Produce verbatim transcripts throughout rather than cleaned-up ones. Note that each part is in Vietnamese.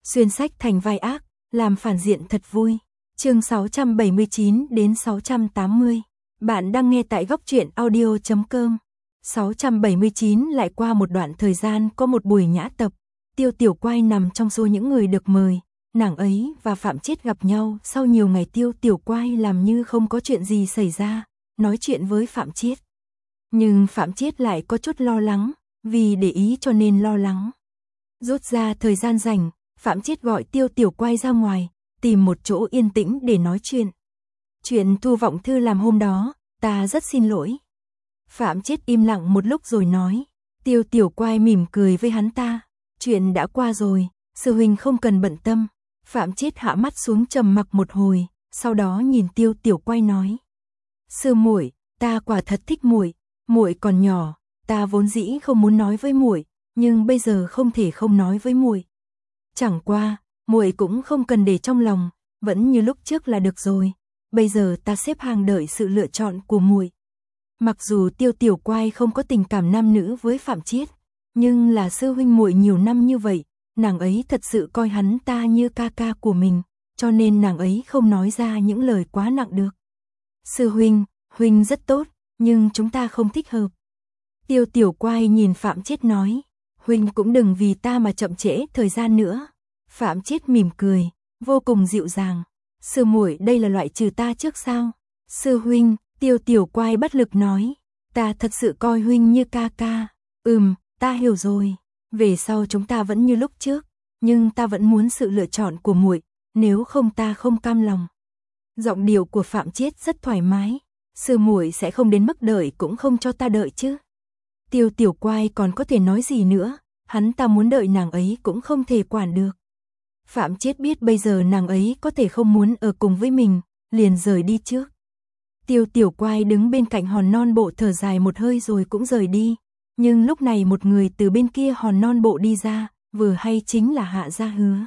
xuyên sách thành vai ác, làm phản diện thật vui. Chương sáu trăm bảy mươi chín đến sáu trăm tám mươi. Bạn đang nghe tại góc truyện audio chấm com. sáu trăm bảy mươi chín lại qua một đoạn thời gian có một buổi nhã tập, Tiêu Tiểu Quai nằm trong số những người được mời. Nàng ấy và Phạm Chiết gặp nhau sau nhiều ngày. Tiêu Tiểu Quai làm như không có chuyện gì xảy ra, nói chuyện với Phạm Chiết. Nhưng Phạm Chiết lại có chút lo lắng, vì để ý cho nên lo lắng. Rút ra thời gian rảnh, Phạm Chiết gọi Tiêu Tiểu Quai ra ngoài, tìm một chỗ yên tĩnh để nói chuyện. Chuyện Thu Vọng Thư làm hôm đó, ta rất xin lỗi. Phạm Chiết im lặng một lúc rồi nói. Tiêu Tiểu Quai mỉm cười với hắn ta. Chuyện đã qua rồi, sư huynh không cần bận tâm. Phạm Chiết hạ mắt xuống trầm mặc một hồi, sau đó nhìn Tiêu Tiểu Quai nói. Sư muội, ta quả thật thích muội, muội còn nhỏ, ta vốn dĩ không muốn nói với muội, nhưng bây giờ không thể không nói với muội. Chẳng qua, muội cũng không cần để trong lòng, vẫn như lúc trước là được rồi. Bây giờ ta xếp hàng đợi sự lựa chọn của muội. Mặc dù Tiêu Tiểu Quai không có tình cảm nam nữ với Phạm Chiết, nhưng là sư huynh muội nhiều năm như vậy, nàng ấy thật sự coi hắn ta như ca ca của mình, cho nên nàng ấy không nói ra những lời quá nặng được. Sư huynh, huynh rất tốt, nhưng chúng ta không thích hợp. Tiêu Tiểu Quai nhìn Phạm Chiết nói, huynh cũng đừng vì ta mà chậm trễ thời gian nữa. Phạm Chiết mỉm cười, vô cùng dịu dàng. Sư muội, đây là loại trừ ta trước sao? Sư huynh, Tiêu Tiểu Quai bất lực nói, ta thật sự coi huynh như ca ca. Ừm, ta hiểu rồi. Về sau chúng ta vẫn như lúc trước, nhưng ta vẫn muốn sự lựa chọn của muội, nếu không ta không cam lòng. Giọng điệu của Phạm Chiết rất thoải mái. Sư muội sẽ không đến mức đợi cũng không cho ta đợi chứ? Tiêu Tiểu Quai còn có thể nói gì nữa, hắn ta muốn đợi nàng ấy cũng không thể quản được. Phạm Chiết biết bây giờ nàng ấy có thể không muốn ở cùng với mình, liền rời đi trước. Tiêu Tiểu Quai đứng bên cạnh hòn non bộ thở dài một hơi rồi cũng rời đi. Nhưng lúc này một người từ bên kia hòn non bộ đi ra, vừa hay chính là Hạ Gia Hứa.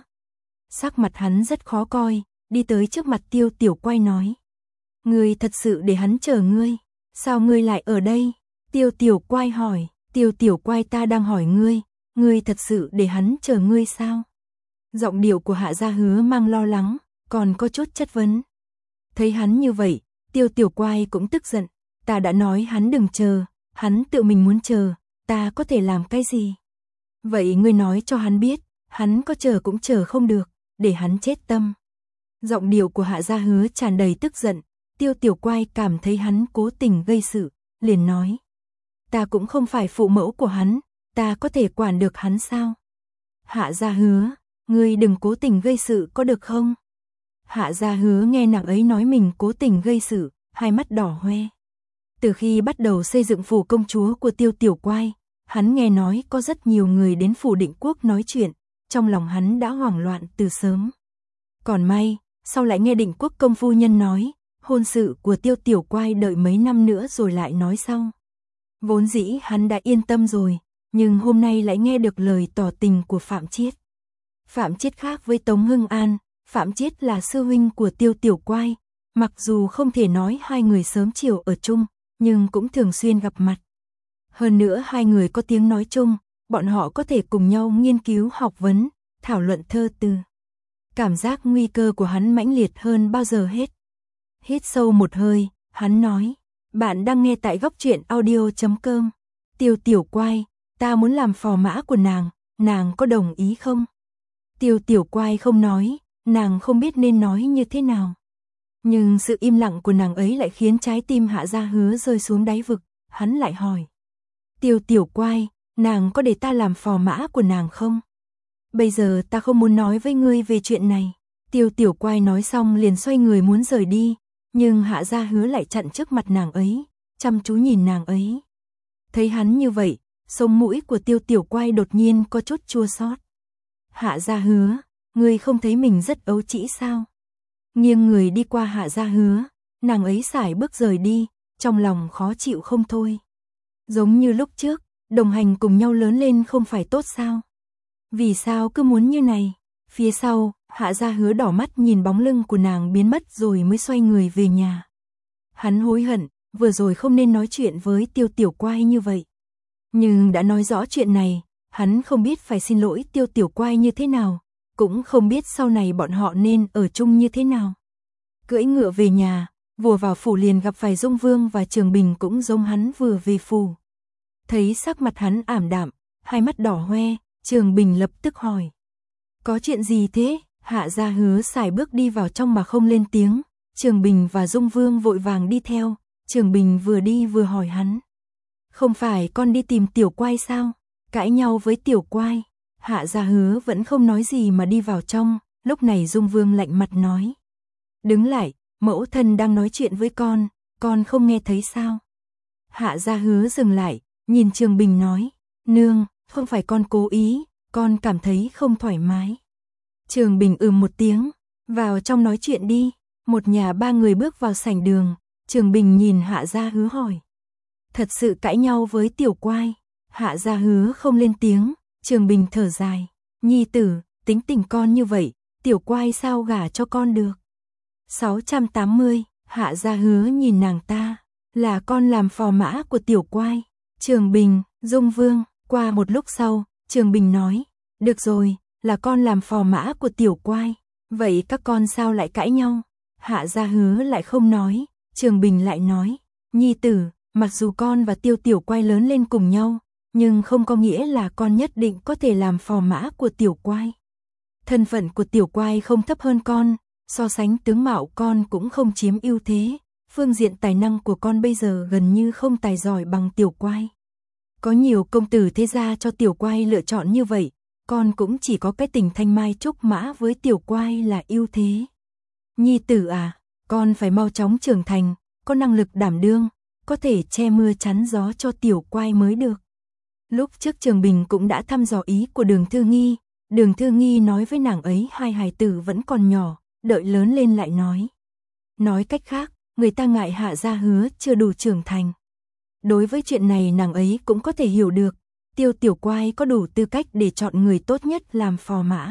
Sắc mặt hắn rất khó coi, đi tới trước mặt Tiêu Tiểu Quai nói. Ngươi thật sự để hắn chờ ngươi, sao ngươi lại ở đây? Tiêu Tiểu Quai hỏi. Tiêu Tiểu Quai, ta đang hỏi ngươi, ngươi thật sự để hắn chờ ngươi sao? Giọng điệu của Hạ Gia Hứa mang lo lắng, còn có chút chất vấn. Thấy hắn như vậy, Tiêu Tiểu Quai cũng tức giận. Ta đã nói hắn đừng chờ, hắn tự mình muốn chờ, ta có thể làm cái gì? Vậy ngươi nói cho hắn biết, hắn có chờ cũng chờ không được, để hắn chết tâm. Giọng điệu của Hạ Gia Hứa tràn đầy tức giận. Tiêu Tiểu Quai cảm thấy hắn cố tình gây sự, liền nói. Ta cũng không phải phụ mẫu của hắn, ta có thể quản được hắn sao? Hạ Gia Hứa, ngươi đừng cố tình gây sự có được không? Hạ Gia Hứa nghe nàng ấy nói mình cố tình gây sự, hai mắt đỏ hoe. Từ khi bắt đầu xây dựng phủ công chúa của Tiêu Tiểu Quai, hắn nghe nói có rất nhiều người đến phủ Định Quốc nói chuyện, trong lòng hắn đã hoảng loạn từ sớm. Còn may, sau lại nghe Định Quốc công phu nhân nói, hôn sự của Tiêu Tiểu Quai đợi mấy năm nữa rồi lại nói sau. Vốn dĩ hắn đã yên tâm rồi, nhưng hôm nay lại nghe được lời tỏ tình của Phạm Chiết. Phạm Chiết khác với Tống Hưng An, Phạm Chiết là sư huynh của Tiêu Tiểu Quai, mặc dù không thể nói hai người sớm chiều ở chung, nhưng cũng thường xuyên gặp mặt. Hơn nữa hai người có tiếng nói chung, bọn họ có thể cùng nhau nghiên cứu học vấn, thảo luận thơ từ. Cảm giác nguy cơ của hắn mãnh liệt hơn bao giờ hết. Hít sâu một hơi, hắn nói, bạn đang nghe tại góc truyện audio chấm com. Tiêu Tiểu Quai, ta muốn làm phò mã của nàng, nàng có đồng ý không? Tiêu Tiểu Quai không nói, nàng không biết nên nói như thế nào. Nhưng sự im lặng của nàng ấy lại khiến trái tim Hạ Gia Hứa rơi xuống đáy vực, hắn lại hỏi. Tiêu Tiểu Quai, nàng có để ta làm phò mã của nàng không? Bây giờ ta không muốn nói với ngươi về chuyện này. Tiêu Tiểu Quai nói xong liền xoay người muốn rời đi, nhưng Hạ Gia Hứa lại chặn trước mặt nàng ấy, chăm chú nhìn nàng ấy. Thấy hắn như vậy, sống mũi của Tiêu Tiểu Quai đột nhiên có chút chua xót. Hạ Gia Hứa, ngươi không thấy mình rất ấu trĩ sao? Nghiêng người đi qua Hạ Gia Hứa, nàng ấy sải bước rời đi, trong lòng khó chịu không thôi. Giống như lúc trước, đồng hành cùng nhau lớn lên không phải tốt sao? Vì sao cứ muốn như này? Phía sau, Hạ Gia Hứa đỏ mắt nhìn bóng lưng của nàng biến mất rồi mới xoay người về nhà. Hắn hối hận, vừa rồi không nên nói chuyện với Tiêu Tiểu Quai như vậy. Nhưng đã nói rõ chuyện này, hắn không biết phải xin lỗi Tiêu Tiểu Quai như thế nào. cũng không biết sau này bọn họ nên ở chung như thế nào. Cưỡi ngựa về nhà, vừa vào phủ liền gặp phải Dung Vương và Trường Bình cũng giống hắn vừa về phủ. Thấy sắc mặt hắn ảm đạm, hai mắt đỏ hoe, Trường Bình lập tức hỏi. Có chuyện gì thế? Hạ Gia Hứa sải bước đi vào trong mà không lên tiếng. Trường Bình và Dung Vương vội vàng đi theo. Trường Bình vừa đi vừa hỏi hắn. Không phải con đi tìm Tiểu Quai sao? Cãi nhau với Tiểu Quai. Hạ Gia Hứa vẫn không nói gì mà đi vào trong. Lúc này Dung Vương lạnh mặt nói. Đứng lại, mẫu thân đang nói chuyện với con, con không nghe thấy sao? Hạ Gia Hứa dừng lại, nhìn Trường Bình nói. Nương, không phải con cố ý, con cảm thấy không thoải mái. Trường Bình ừm một tiếng, vào trong nói chuyện đi. Một nhà ba người bước vào sảnh đường. Trường Bình nhìn Hạ Gia Hứa hỏi. Thật sự cãi nhau với Tiểu Quai? Hạ Gia Hứa không lên tiếng. Trường Bình thở dài. Nhi tử, tính tình con như vậy, Tiểu Quai sao gả cho con được? sáu trăm tám mươi, Hạ Gia Hứa nhìn nàng ta. Là con làm phò mã của Tiểu Quai. Trường Bình, Dung Vương. Qua một lúc sau, Trường Bình nói. Được rồi, là con làm phò mã của Tiểu Quai. Vậy các con sao lại cãi nhau? Hạ Gia Hứa lại không nói. Trường Bình lại nói. Nhi tử, mặc dù con và Tiêu Tiểu Quai lớn lên cùng nhau, nhưng không có nghĩa là con nhất định có thể làm phò mã của Tiểu Quai. Thân phận của Tiểu Quai không thấp hơn con, so sánh tướng mạo con cũng không chiếm ưu thế. Phương diện tài năng của con bây giờ gần như không tài giỏi bằng Tiểu Quai. Có nhiều công tử thế gia cho Tiểu Quai lựa chọn như vậy, con cũng chỉ có cái tình thanh mai trúc mã với Tiểu Quai là ưu thế. Nhi tử à, con phải mau chóng trưởng thành, có năng lực đảm đương, có thể che mưa chắn gió cho Tiểu Quai mới được. Lúc trước Trường Bình cũng đã thăm dò ý của Đường Thư Nghi. Đường Thư Nghi nói với nàng ấy hai hài tử vẫn còn nhỏ, đợi lớn lên lại nói. Nói cách khác, người ta ngại Hạ Gia Hứa chưa đủ trưởng thành. Đối với chuyện này nàng ấy cũng có thể hiểu được, Tiêu Tiểu Quai có đủ tư cách để chọn người tốt nhất làm phò mã.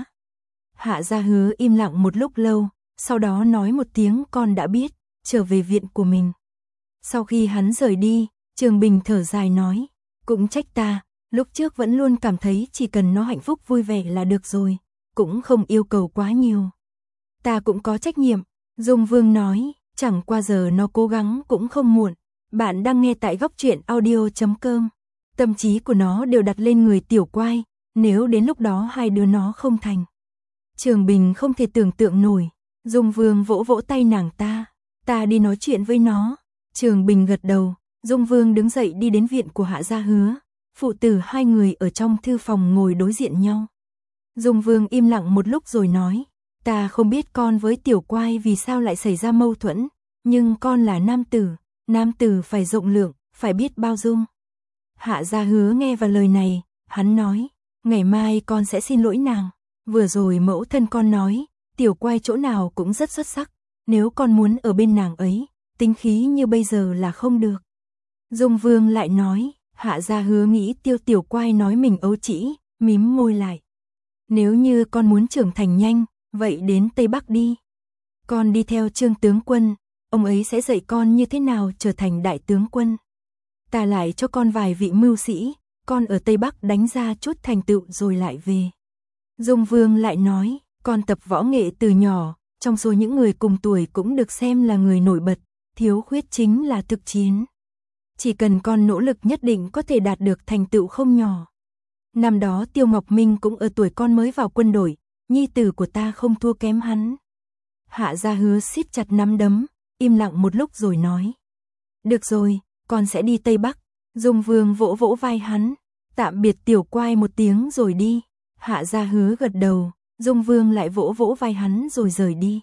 Hạ Gia Hứa im lặng một lúc lâu, sau đó nói một tiếng con đã biết, trở về viện của mình. Sau khi hắn rời đi, Trường Bình thở dài nói, cũng trách ta, lúc trước vẫn luôn cảm thấy chỉ cần nó hạnh phúc vui vẻ là được rồi, cũng không yêu cầu quá nhiều. Ta cũng có trách nhiệm, Dung Vương nói, chẳng qua giờ nó cố gắng cũng không muộn. Bạn đang nghe tại góc truyện audio chấm com. Tâm trí của nó đều đặt lên người Tiểu Quai, nếu đến lúc đó hai đứa nó không thành. Trường Bình không thể tưởng tượng nổi. Dung Vương vỗ vỗ tay nàng ta. Ta đi nói chuyện với nó. Trường Bình gật đầu. Dung Vương đứng dậy đi đến viện của Hạ Gia Hứa. Phụ tử hai người ở trong thư phòng ngồi đối diện nhau. Dung Vương im lặng một lúc rồi nói. Ta không biết con với Tiểu Quai vì sao lại xảy ra mâu thuẫn, nhưng con là nam tử. Nam tử phải rộng lượng, phải biết bao dung. Hạ Gia Hứa nghe vào lời này, hắn nói, ngày mai con sẽ xin lỗi nàng. Vừa rồi mẫu thân con nói, Tiểu Quai chỗ nào cũng rất xuất sắc. Nếu con muốn ở bên nàng ấy, tính khí như bây giờ là không được. Dung Vương lại nói, Hạ Gia Hứa nghĩ Tiêu Tiểu Quai nói mình ấu trĩ, mím môi lại. Nếu như con muốn trưởng thành nhanh, vậy đến Tây Bắc đi. Con đi theo Trương tướng quân. Ông ấy sẽ dạy con như thế nào trở thành đại tướng quân. Ta lại cho con vài vị mưu sĩ, con ở Tây Bắc đánh ra chút thành tựu rồi lại về. Dung Vương lại nói, con tập võ nghệ từ nhỏ, trong số những người cùng tuổi cũng được xem là người nổi bật, thiếu khuyết chính là thực chiến. Chỉ cần con nỗ lực nhất định có thể đạt được thành tựu không nhỏ. Năm đó Tiêu Ngọc Minh cũng ở tuổi con mới vào quân đội, nhi tử của ta không thua kém hắn. Hạ Gia Hứa siết chặt nắm đấm, im lặng một lúc rồi nói. Được rồi, con sẽ đi Tây Bắc. Dung Vương vỗ vỗ vai hắn, tạm biệt Tiểu Quai một tiếng rồi đi. Hạ Gia Hứa gật đầu, Dung Vương lại vỗ vỗ vai hắn rồi rời đi.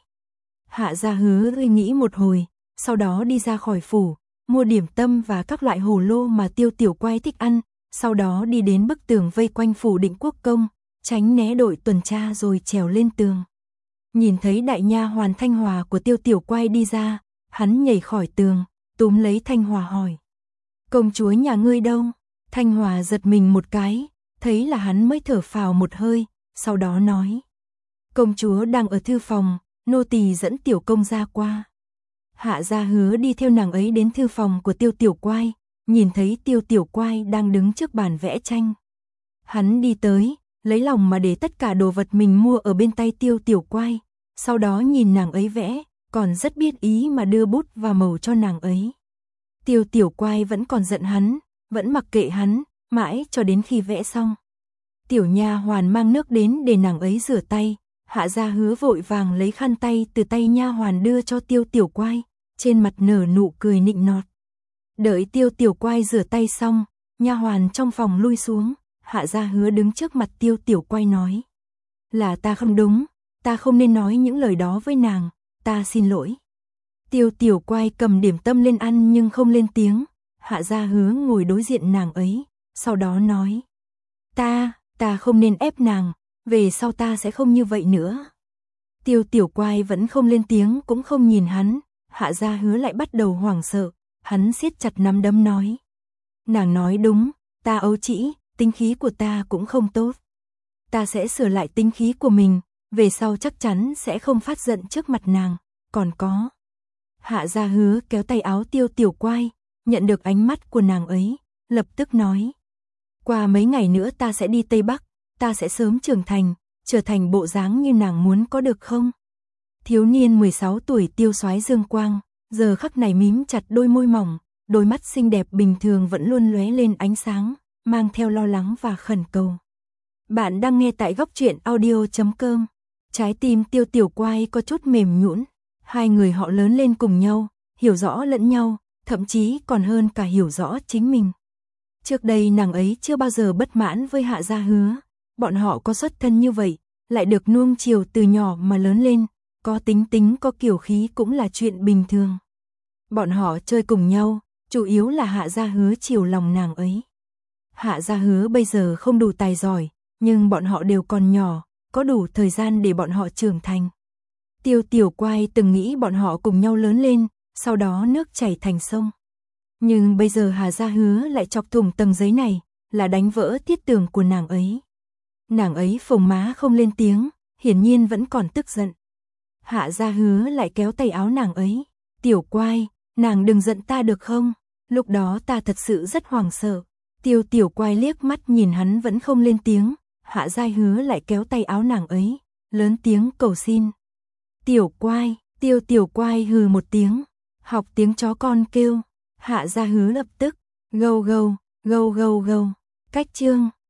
Hạ Gia Hứa suy nghĩ một hồi, sau đó đi ra khỏi phủ, mua điểm tâm và các loại hồ lô mà Tiêu Tiểu Quai thích ăn, sau đó đi đến bức tường vây quanh phủ Định Quốc công, tránh né đội tuần tra rồi trèo lên tường. Nhìn thấy đại nha hoàn Thanh Hòa của Tiêu Tiểu Quai đi ra, hắn nhảy khỏi tường, túm lấy Thanh Hòa hỏi. Công chúa nhà ngươi đâu? Thanh Hòa giật mình một cái, thấy là hắn mới thở phào một hơi, sau đó nói. Công chúa đang ở thư phòng, nô tỳ dẫn Tiểu công ra qua. Hạ Gia Hứa đi theo nàng ấy đến thư phòng của Tiêu Tiểu Quai, nhìn thấy Tiêu Tiểu Quai đang đứng trước bàn vẽ tranh. Hắn đi tới, lấy lòng mà để tất cả đồ vật mình mua ở bên tay Tiêu Tiểu Quai, sau đó nhìn nàng ấy vẽ, còn rất biết ý mà đưa bút và màu cho nàng ấy. Tiêu Tiểu Quai vẫn còn giận hắn, vẫn mặc kệ hắn, mãi cho đến khi vẽ xong. Tiểu nha hoàn mang nước đến để nàng ấy rửa tay, Hạ Gia Hứa vội vàng lấy khăn tay từ tay nha hoàn đưa cho Tiêu Tiểu Quai, trên mặt nở nụ cười nịnh nọt. Đợi Tiêu Tiểu Quai rửa tay xong, nha hoàn trong phòng lui xuống, Hạ Gia Hứa đứng trước mặt Tiêu Tiểu Quai nói: "Là ta không đúng, ta không nên nói những lời đó với nàng, ta xin lỗi." Tiêu Tiểu Quai cầm điểm tâm lên ăn nhưng không lên tiếng, Hạ Gia Hứa ngồi đối diện nàng ấy, sau đó nói: "Ta, ta không nên ép nàng, về sau ta sẽ không như vậy nữa." Tiêu Tiểu Quai vẫn không lên tiếng cũng không nhìn hắn, Hạ Gia Hứa lại bắt đầu hoảng sợ, hắn siết chặt nắm đấm nói: "Nàng nói đúng, ta ấu trĩ, tính khí của ta cũng không tốt. Ta sẽ sửa lại tính khí của mình, về sau chắc chắn sẽ không phát giận trước mặt nàng, còn có." Hạ Gia Hứa kéo tay áo Tiêu Tiểu Quai, nhận được ánh mắt của nàng ấy, lập tức nói: "Qua mấy ngày nữa ta sẽ đi Tây Bắc, ta sẽ sớm trưởng thành, trở thành bộ dáng như nàng muốn có được không?" Thiếu niên mười sáu tuổi Tiêu Soái Dương Quang, giờ khắc này mím chặt đôi môi mỏng, đôi mắt xinh đẹp bình thường vẫn luôn lóe lên ánh sáng, mang theo lo lắng và khẩn cầu. Bạn đang nghe tại góc truyện audio chấm com. Trái tim Tiêu Tiểu Quai có chút mềm nhũn, hai người họ lớn lên cùng nhau, hiểu rõ lẫn nhau, thậm chí còn hơn cả hiểu rõ chính mình. Trước đây nàng ấy chưa bao giờ bất mãn với Hạ Gia Hứa, bọn họ có xuất thân như vậy, lại được nuông chiều từ nhỏ mà lớn lên, có tính tính có kiểu khí cũng là chuyện bình thường. Bọn họ chơi cùng nhau, chủ yếu là Hạ Gia Hứa chiều lòng nàng ấy. Hạ Gia Hứa bây giờ không đủ tài giỏi, nhưng bọn họ đều còn nhỏ, có đủ thời gian để bọn họ trưởng thành. Tiêu Tiểu Quai từng nghĩ bọn họ cùng nhau lớn lên, sau đó nước chảy thành sông. Nhưng bây giờ Hạ Gia Hứa lại chọc thủng tầng giấy này, là đánh vỡ thiết tưởng của nàng ấy. Nàng ấy phồng má không lên tiếng, hiển nhiên vẫn còn tức giận. Hạ Gia Hứa lại kéo tay áo nàng ấy: "Tiểu Quai, nàng đừng giận ta được không? Lúc đó ta thật sự rất hoảng sợ." Tiêu Tiểu Quai liếc mắt nhìn hắn vẫn không lên tiếng, Hạ Gia Hứa lại kéo tay áo nàng ấy, lớn tiếng cầu xin: "Tiểu Quai." Tiêu Tiểu Quai hừ một tiếng, học tiếng chó con kêu. Hạ Gia Hứa lập tức gâu gâu, gâu gâu gâu. Cách chương